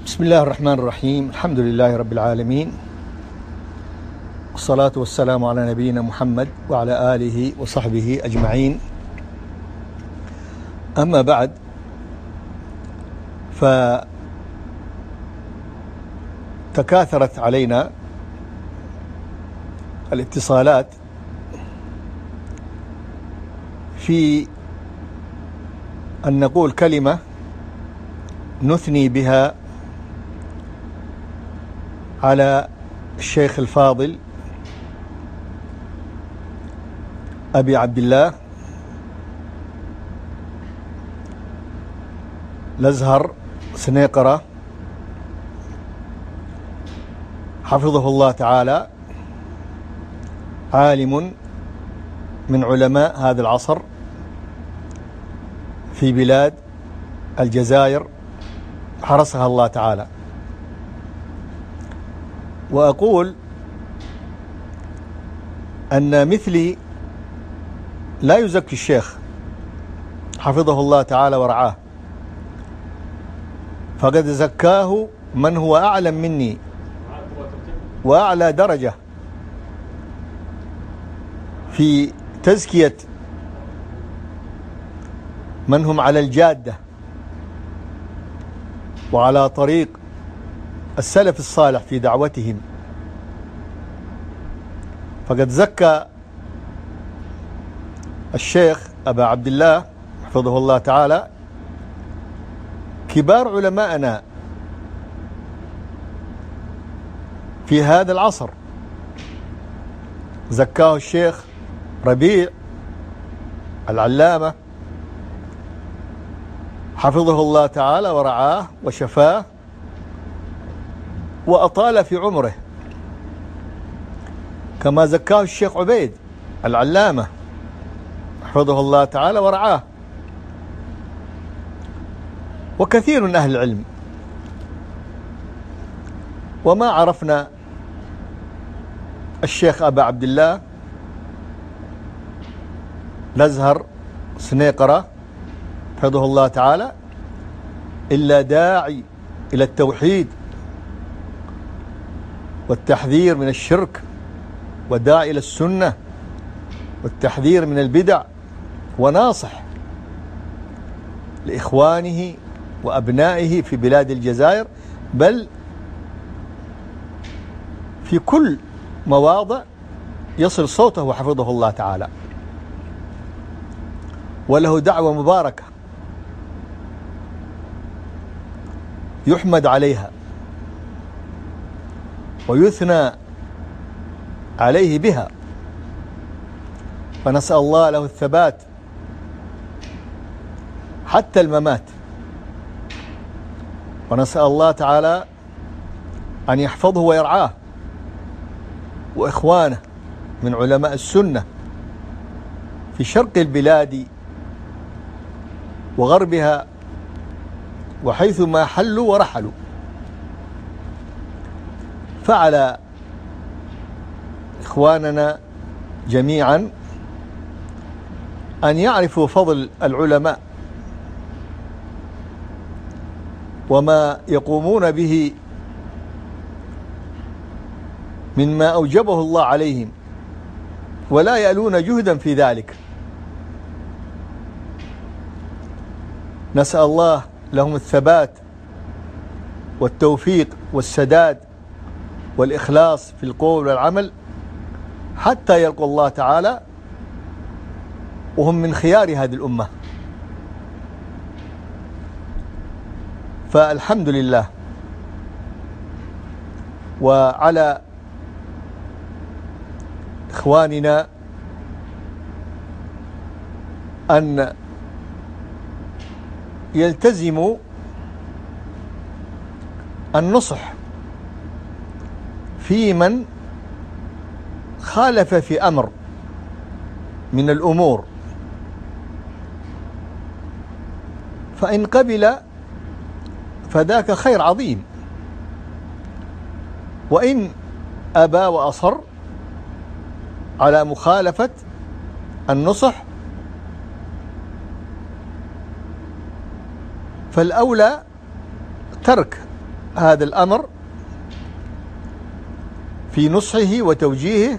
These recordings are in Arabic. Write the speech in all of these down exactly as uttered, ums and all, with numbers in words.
بسم الله الرحمن الرحيم. الحمد لله رب العالمين، والصلاة والسلام على نبينا محمد وعلى آله وصحبه أجمعين. أما بعد، فتكاثرت علينا الاتصالات في أن نقول كلمة نثني بها على الشيخ الفاضل أبي عبد الله الأزهر سنيقرة حفظه الله تعالى، عالم من علماء هذا العصر في بلاد الجزائر حرسها الله تعالى. وأقول أن مثلي لا يزكي الشيخ حفظه الله تعالى ورعاه، فقد زكاه من هو أعلم مني وأعلى درجة في تزكية من هم على الجادة وعلى طريق السلف الصالح في دعوتهم. فقد زكى الشيخ أبا عبد الله حفظه الله تعالى كبار علماءنا في هذا العصر. زكاه الشيخ ربيع العلامة حفظه الله تعالى ورعاه وشفاه وأطال في عمره، كما زكاه الشيخ عبيد العلامة حفظه الله تعالى ورعاه، وكثير من أهل العلم. وما عرفنا الشيخ أبا عبد الله الأزهر سنيقرة حفظه الله تعالى إلا داعي إلى التوحيد والتحذير من الشرك، وداعي إلى السنة والتحذير من البدع، وناصح لإخوانه وأبنائه في بلاد الجزائر، بل في كل مواضع يصل صوته حفظه الله تعالى. وله دعوة مباركة يحمد عليها ويثنى عليه بها، فنسأل الله له الثبات حتى الممات، ونسأل الله تعالى أن يحفظه ويرعاه وإخوانه من علماء السنة في شرق البلاد وغربها وحيث ما حلوا ورحلوا. فعلى إخواننا جميعا أن يعرفوا فضل العلماء وما يقومون به مما أوجبه الله عليهم، ولا يألون جهدا في ذلك. نسأل الله لهم الثبات والتوفيق والسداد والإخلاص في القول والعمل حتى يلقوا الله تعالى وهم من خيار هذه الأمة. فالحمد لله. وعلى إخواننا أن يلتزموا النصح في من خالف في أمر من الأمور، فإن قبل فذاك خير عظيم، وإن أبى وأصر على مخالفة النصح فالأولى ترك هذا الأمر في نصحه وتوجيهه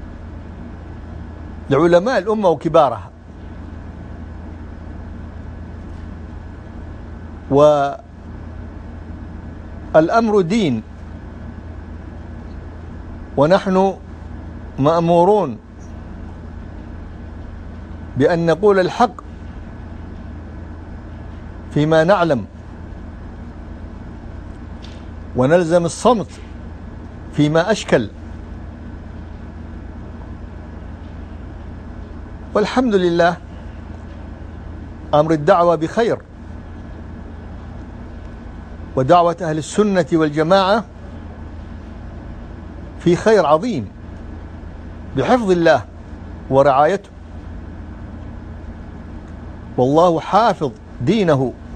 لعلماء الأمة وكبارها. والأمر دين، ونحن مأمورون بأن نقول الحق فيما نعلم، ونلزم الصمت فيما أشكل. والحمد لله أمر الدعوة بخير، ودعوة أهل السنة والجماعة في خير عظيم بحفظ الله ورعايته، والله حافظ دينه